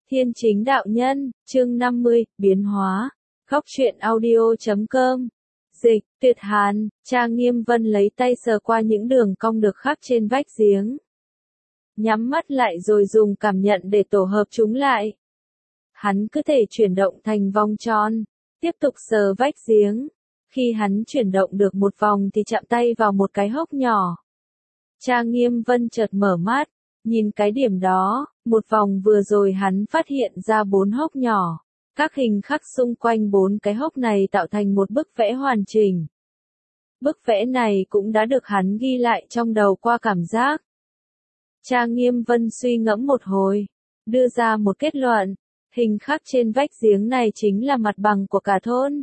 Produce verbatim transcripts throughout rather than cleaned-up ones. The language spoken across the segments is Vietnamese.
Thiên Chính Đạo Nhân, chương năm mươi, biến hóa. Góc truyện audio chấm com. Dịch, Tuyệt Hàn, Cha Nghiêm Vân lấy tay sờ qua những đường cong được khắc trên vách giếng. Nhắm mắt lại rồi dùng cảm nhận để tổ hợp chúng lại. Hắn cứ thể chuyển động thành vòng tròn, tiếp tục sờ vách giếng. Khi hắn chuyển động được một vòng thì chạm tay vào một cái hốc nhỏ. Cha Nghiêm Vân chợt mở mắt, nhìn cái điểm đó, một vòng vừa rồi hắn phát hiện ra bốn hốc nhỏ. Các hình khắc xung quanh bốn cái hốc này tạo thành một bức vẽ hoàn chỉnh. Bức vẽ này cũng đã được hắn ghi lại trong đầu qua cảm giác. Cha Nghiêm Vân suy ngẫm một hồi, đưa ra một kết luận, hình khắc trên vách giếng này chính là mặt bằng của cả thôn.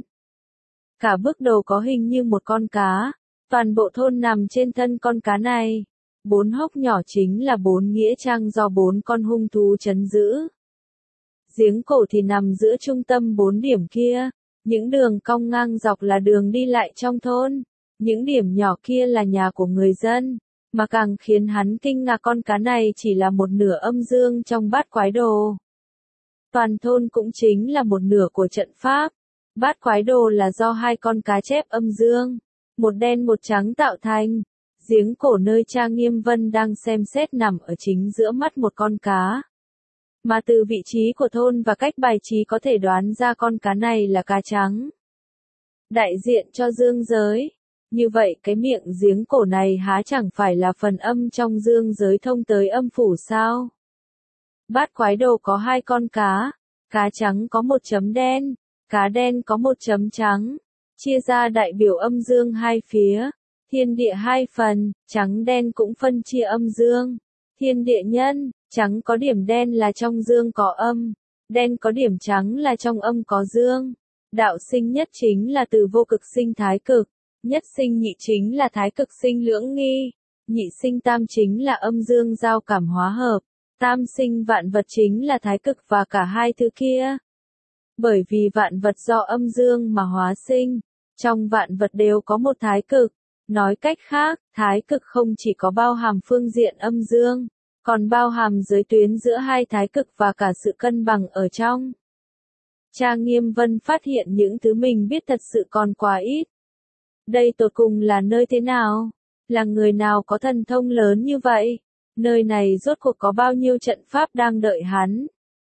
Cả bức đồ có hình như một con cá, toàn bộ thôn nằm trên thân con cá này. Bốn hốc nhỏ chính là bốn nghĩa trang do bốn con hung thú trấn giữ. Giếng cổ thì nằm giữa trung tâm bốn điểm kia, những đường cong ngang dọc là đường đi lại trong thôn, những điểm nhỏ kia là nhà của người dân, mà càng khiến hắn kinh ngạc con cá này chỉ là một nửa âm dương trong bát quái đồ. Toàn thôn cũng chính là một nửa của trận pháp, bát quái đồ là do hai con cá chép âm dương, một đen một trắng tạo thành. Giếng cổ nơi Cha Nghiêm Vân đang xem xét nằm ở chính giữa mắt một con cá. Mà từ vị trí của thôn và cách bài trí có thể đoán ra con cá này là cá trắng. Đại diện cho dương giới. Như vậy cái miệng giếng cổ này há chẳng phải là phần âm trong dương giới thông tới âm phủ sao? Bát quái đồ có hai con cá. Cá trắng có một chấm đen. Cá đen có một chấm trắng. Chia ra đại biểu âm dương hai phía. Thiên địa hai phần, trắng đen cũng phân chia âm dương. Thiên địa nhân, trắng có điểm đen là trong dương có âm, đen có điểm trắng là trong âm có dương. Đạo sinh nhất chính là từ vô cực sinh thái cực, nhất sinh nhị chính là thái cực sinh lưỡng nghi, nhị sinh tam chính là âm dương giao cảm hóa hợp, tam sinh vạn vật chính là thái cực và cả hai thứ kia. Bởi vì vạn vật do âm dương mà hóa sinh, trong vạn vật đều có một thái cực. Nói cách khác, thái cực không chỉ có bao hàm phương diện âm dương, còn bao hàm giới tuyến giữa hai thái cực và cả sự cân bằng ở trong. Cha Nghiêm Vân phát hiện những thứ mình biết thật sự còn quá ít. Đây tột cùng là nơi thế nào? Là người nào có thần thông lớn như vậy? Nơi này rốt cuộc có bao nhiêu trận pháp đang đợi hắn?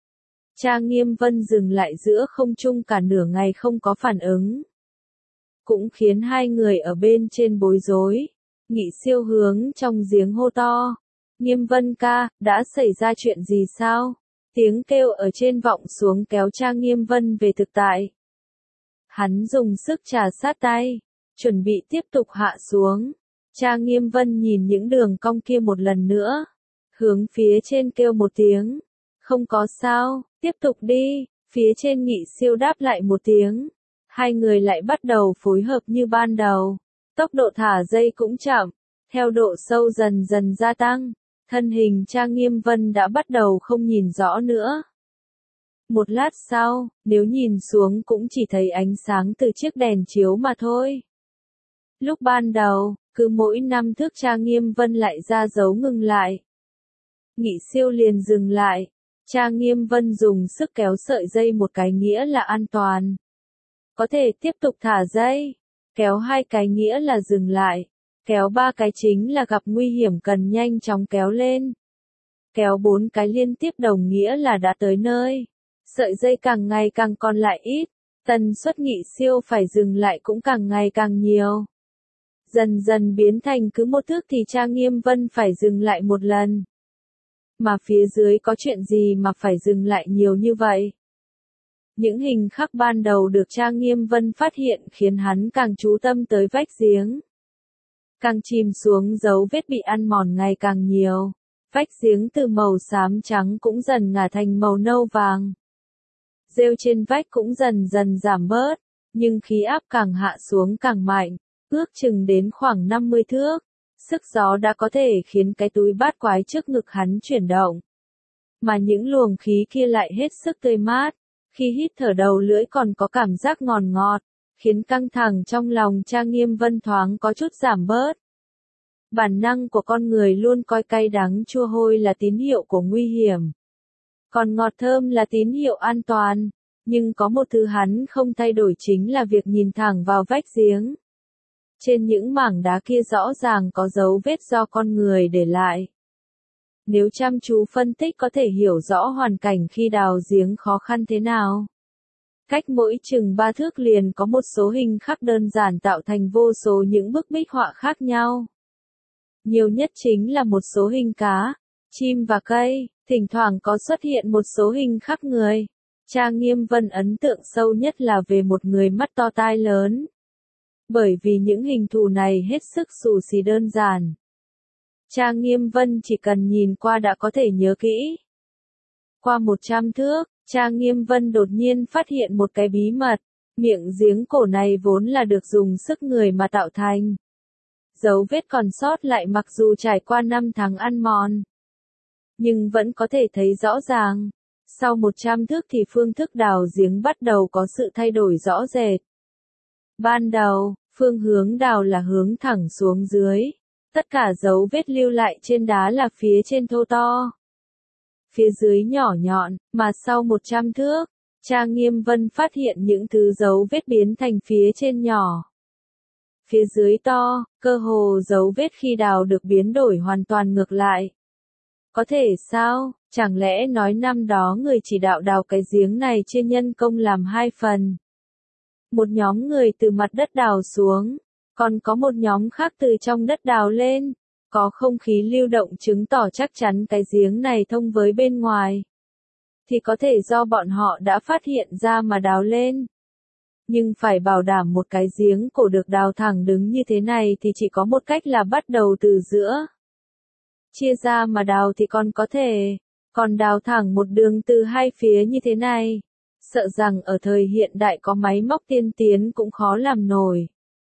Cha Nghiêm Vân dừng lại giữa không trung cả nửa ngày không có phản ứng. Cũng khiến hai người ở bên trên bối rối. Nghị Siêu hướng trong giếng hô to. Nghiêm Vân ca, đã xảy ra chuyện gì sao? Tiếng kêu ở trên vọng xuống kéo Cha Nghiêm Vân về thực tại. Hắn dùng sức trà sát tay, chuẩn bị tiếp tục hạ xuống. Cha Nghiêm Vân nhìn những đường cong kia một lần nữa. Hướng phía trên kêu một tiếng. Không có sao, tiếp tục đi. Phía trên Nghị Siêu đáp lại một tiếng. Hai người lại bắt đầu phối hợp như ban đầu. Tốc độ thả dây cũng chậm. Theo độ sâu dần dần gia tăng, thân hình Cha Nghiêm Vân đã bắt đầu không nhìn rõ nữa. Một lát sau, nếu nhìn xuống cũng chỉ thấy ánh sáng từ chiếc đèn chiếu mà thôi. Lúc ban đầu, cứ mỗi năm thước Cha Nghiêm Vân lại ra dấu ngừng lại. Nghị Siêu liền dừng lại. Cha Nghiêm Vân dùng sức kéo sợi dây một cái nghĩa là an toàn. Có thể tiếp tục thả dây. Kéo hai cái nghĩa là dừng lại. Kéo ba cái chính là gặp nguy hiểm cần nhanh chóng kéo lên. Kéo bốn cái liên tiếp đồng nghĩa là đã tới nơi. Sợi dây càng ngày càng còn lại ít. Tần suất Nghị Siêu phải dừng lại cũng càng ngày càng nhiều. Dần dần biến thành cứ một thước thì Cha Nghiêm Vân phải dừng lại một lần. Mà phía dưới có chuyện gì mà phải dừng lại nhiều như vậy? Những hình khắc ban đầu được Cha Nghiêm Vân phát hiện khiến hắn càng chú tâm tới vách giếng. Càng chìm xuống dấu vết bị ăn mòn ngày càng nhiều. Vách giếng từ màu xám trắng cũng dần ngả thành màu nâu vàng. Rêu trên vách cũng dần dần giảm bớt, nhưng khí áp càng hạ xuống càng mạnh, ước chừng đến khoảng năm mươi thước. Sức gió đã có thể khiến cái túi bát quái trước ngực hắn chuyển động. Mà những luồng khí kia lại hết sức tươi mát. Khi hít thở đầu lưỡi còn có cảm giác ngọt ngọt, khiến căng thẳng trong lòng Cha Nghiêm Vân thoáng có chút giảm bớt. Bản năng của con người luôn coi cay đắng chua hôi là tín hiệu của nguy hiểm. Còn ngọt thơm là tín hiệu an toàn. Nhưng có một thứ hắn không thay đổi chính là việc nhìn thẳng vào vách giếng. Trên những mảng đá kia rõ ràng có dấu vết do con người để lại. Nếu chăm chú phân tích có thể hiểu rõ hoàn cảnh khi đào giếng khó khăn thế nào. Cách mỗi chừng ba thước liền có một số hình khắc đơn giản tạo thành vô số những bức minh họa khác nhau. Nhiều nhất chính là một số hình cá, chim và cây, thỉnh thoảng có xuất hiện một số hình khắc người. Trang Nghiêm Vân ấn tượng sâu nhất là về một người mắt to tai lớn. Bởi vì những hình thù này hết sức xù xì đơn giản. Trang Nghiêm Vân chỉ cần nhìn qua đã có thể nhớ kỹ. Qua một trăm thước, Trang Nghiêm Vân đột nhiên phát hiện một cái bí mật. Miệng giếng cổ này vốn là được dùng sức người mà tạo thành. Dấu vết còn sót lại mặc dù trải qua năm tháng ăn mòn. Nhưng vẫn có thể thấy rõ ràng. Sau một trăm thước thì phương thức đào giếng bắt đầu có sự thay đổi rõ rệt. Ban đầu, phương hướng đào là hướng thẳng xuống dưới. Tất cả dấu vết lưu lại trên đá là phía trên thô to. Phía dưới nhỏ nhọn, mà sau một trăm thước, Trang Nghiêm Vân phát hiện những thứ dấu vết biến thành phía trên nhỏ. Phía dưới to, cơ hồ dấu vết khi đào được biến đổi hoàn toàn ngược lại. Có thể sao, chẳng lẽ nói năm đó người chỉ đạo đào cái giếng này chia nhân công làm hai phần. Một nhóm người từ mặt đất đào xuống, còn có một nhóm khác từ trong đất đào lên. Có không khí lưu động chứng tỏ chắc chắn cái giếng này thông với bên ngoài. Thì có thể do bọn họ đã phát hiện ra mà đào lên. Nhưng phải bảo đảm một cái giếng cổ được đào thẳng đứng như thế này thì chỉ có một cách là bắt đầu từ giữa. Chia ra mà đào thì còn có thể, còn đào thẳng một đường từ hai phía như thế này. Sợ rằng ở thời hiện đại có máy móc tiên tiến cũng khó làm nổi.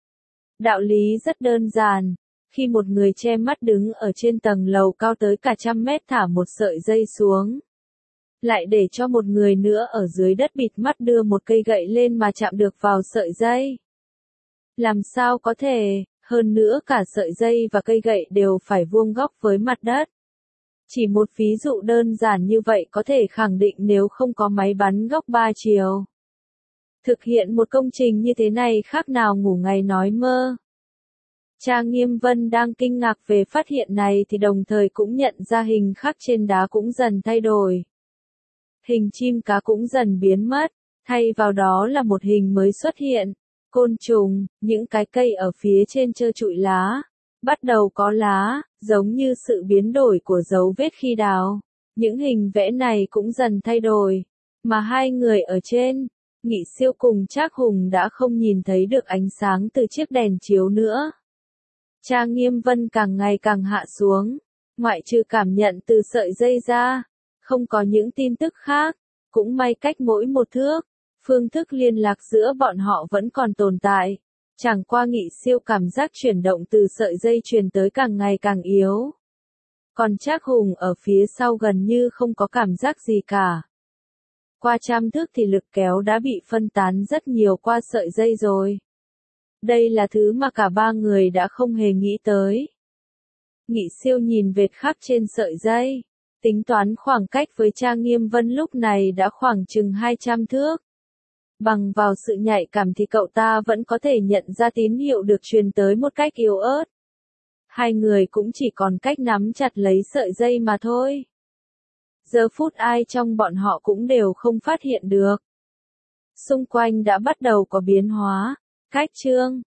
Đạo lý rất đơn giản. Khi một người che mắt đứng ở trên tầng lầu cao tới cả trăm mét thả một sợi dây xuống. Lại để cho một người nữa ở dưới đất bịt mắt đưa một cây gậy lên mà chạm được vào sợi dây. Làm sao có thể, hơn nữa cả sợi dây và cây gậy đều phải vuông góc với mặt đất. Chỉ một ví dụ đơn giản như vậy có thể khẳng định nếu không có máy bắn góc ba chiều. Thực hiện một công trình như thế này khác nào ngủ ngày nói mơ. Trang Nghiêm Vân đang kinh ngạc về phát hiện này thì đồng thời cũng nhận ra hình khắc trên đá cũng dần thay đổi. Hình chim cá cũng dần biến mất, thay vào đó là một hình mới xuất hiện. Côn trùng, những cái cây ở phía trên trơ trụi lá, bắt đầu có lá, giống như sự biến đổi của dấu vết khi đào. Những hình vẽ này cũng dần thay đổi, mà hai người ở trên, Nghị Siêu cùng Trác Hùng đã không nhìn thấy được ánh sáng từ chiếc đèn chiếu nữa. Trang Nghiêm Vân càng ngày càng hạ xuống, ngoại trừ cảm nhận từ sợi dây ra, không có những tin tức khác, cũng may cách mỗi một thước, phương thức liên lạc giữa bọn họ vẫn còn tồn tại, chẳng qua Nghị Siêu cảm giác chuyển động từ sợi dây truyền tới càng ngày càng yếu. Còn Trác Hùng ở phía sau gần như không có cảm giác gì cả. Qua trăm thước thì lực kéo đã bị phân tán rất nhiều qua sợi dây rồi. Đây là thứ mà cả ba người đã không hề nghĩ tới. Nghị Siêu nhìn vệt khắc trên sợi dây, tính toán khoảng cách với Trang Nghiêm Vân lúc này đã khoảng chừng hai trăm thước. Bằng vào sự nhạy cảm thì cậu ta vẫn có thể nhận ra tín hiệu được truyền tới một cách yếu ớt. Hai người cũng chỉ còn cách nắm chặt lấy sợi dây mà thôi. Giờ phút ai trong bọn họ cũng đều không phát hiện được. Xung quanh đã bắt đầu có biến hóa. Cách chương